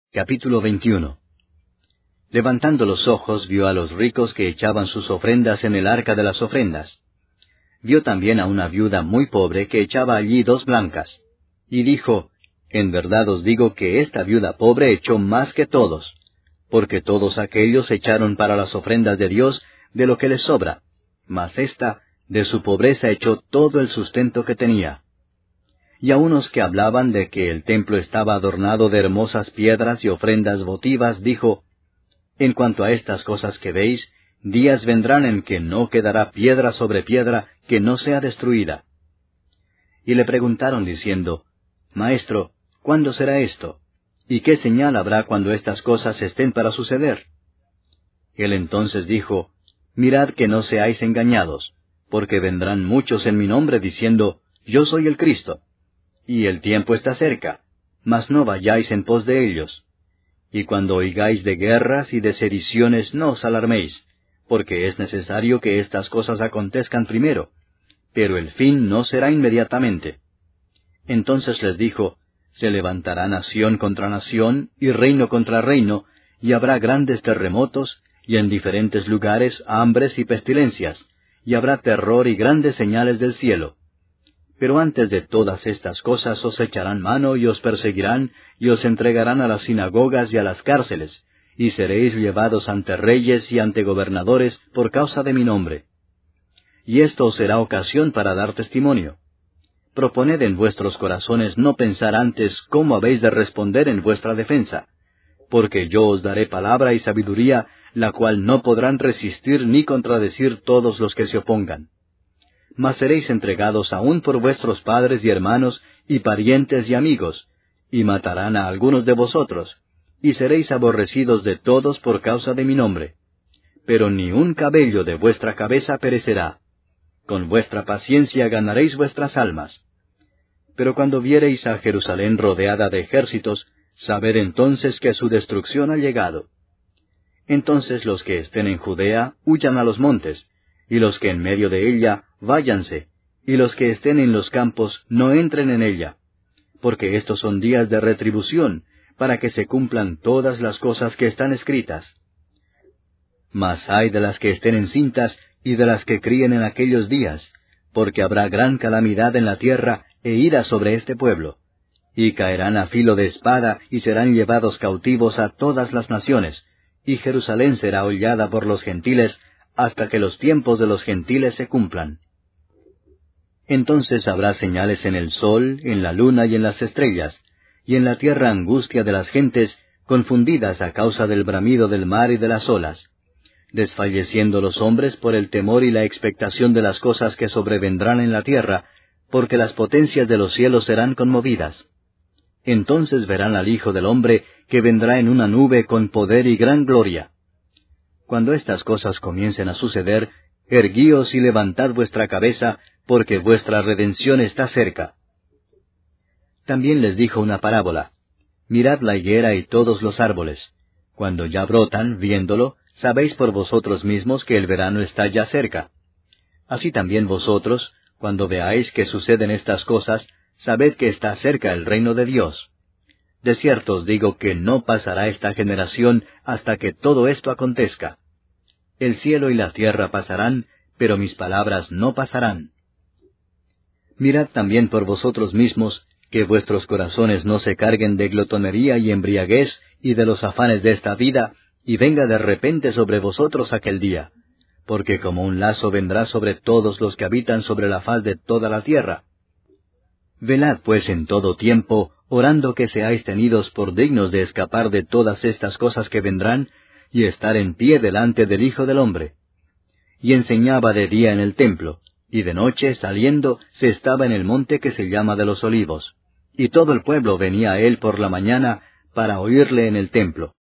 Capítulo 21. Levantando los ojos, vio a los ricos que echaban sus ofrendas en el arca de las ofrendas. Vio también a una viuda muy pobre que echaba allí 2 blancas. Y dijo, En verdad os digo que esta viuda pobre echó más que todos, porque todos aquellos echaron para las ofrendas de Dios de lo que les sobra, mas ésta de su pobreza echó todo el sustento que tenía. Y a unos que hablaban de que el templo estaba adornado de hermosas piedras y ofrendas votivas, dijo, En cuanto a estas cosas que veis, días vendrán en que no quedará piedra sobre piedra que no sea destruida. Y le preguntaron diciendo, Maestro, ¿cuándo será esto? ¿Y qué señal habrá cuando estas cosas estén para suceder? Él entonces dijo, Mirad que no seáis engañados, porque vendrán muchos en mi nombre diciendo, Yo soy el Cristo. Y el tiempo está cerca, mas no vayáis en pos de ellos. Y cuando oigáis de guerras y de sediciones, no os alarméis, porque es necesario que estas cosas acontezcan primero, pero el fin no será inmediatamente. Entonces les dijo, Se levantará nación contra nación, y reino contra reino, y habrá grandes terremotos, y en diferentes lugares hambres y pestilencias, y habrá terror y grandes señales del cielo. Pero antes de todas estas cosas os echarán mano y os perseguirán, y os entregarán a las sinagogas y a las cárceles, y seréis llevados ante reyes y ante gobernadores por causa de mi nombre. Y esto os será ocasión para dar testimonio. Proponed en vuestros corazones no pensar antes cómo habéis de responder en vuestra defensa, porque yo os daré palabra y sabiduría, la cual no podrán resistir ni contradecir todos los que se opongan. Mas seréis entregados aún por vuestros padres y hermanos, y parientes y amigos, y matarán a algunos de vosotros, y seréis aborrecidos de todos por causa de mi nombre. Pero ni un cabello de vuestra cabeza perecerá. Con vuestra paciencia ganaréis vuestras almas. Pero cuando viereis a Jerusalén rodeada de ejércitos, sabed entonces que su destrucción ha llegado. Entonces los que estén en Judea huyan a los montes, y los que en medio de ella, váyanse, y los que estén en los campos, no entren en ella, porque estos son días de retribución, para que se cumplan todas las cosas que están escritas. Mas ay de las que estén encintas, y de las que críen en aquellos días, porque habrá gran calamidad en la tierra, e ira sobre este pueblo. Y caerán a filo de espada, y serán llevados cautivos a todas las naciones, y Jerusalén será hollada por los gentiles, hasta que los tiempos de los gentiles se cumplan. Entonces habrá señales en el sol, en la luna y en las estrellas, y en la tierra angustia de las gentes, confundidas a causa del bramido del mar y de las olas, desfalleciendo los hombres por el temor y la expectación de las cosas que sobrevendrán en la tierra, porque las potencias de los cielos serán conmovidas. Entonces verán al Hijo del Hombre, que vendrá en una nube con poder y gran gloria. Cuando estas cosas comiencen a suceder, erguíos y levantad vuestra cabeza, porque vuestra redención está cerca. También les dijo una parábola. Mirad la higuera y todos los árboles. Cuando ya brotan, viéndolo, sabéis por vosotros mismos que el verano está ya cerca. Así también vosotros, cuando veáis que suceden estas cosas, sabed que está cerca el reino de Dios. De cierto os digo que no pasará esta generación hasta que todo esto acontezca. El cielo y la tierra pasarán, pero mis palabras no pasarán. Mirad también por vosotros mismos, que vuestros corazones no se carguen de glotonería y embriaguez y de los afanes de esta vida, y venga de repente sobre vosotros aquel día, porque como un lazo vendrá sobre todos los que habitan sobre la faz de toda la tierra. Velad pues en todo tiempo, orando que seáis tenidos por dignos de escapar de todas estas cosas que vendrán, y estar en pie delante del Hijo del Hombre. Y enseñaba de día en el templo, y de noche, saliendo, se estaba en el monte que se llama de los Olivos, y todo el pueblo venía a él por la mañana para oírle en el templo.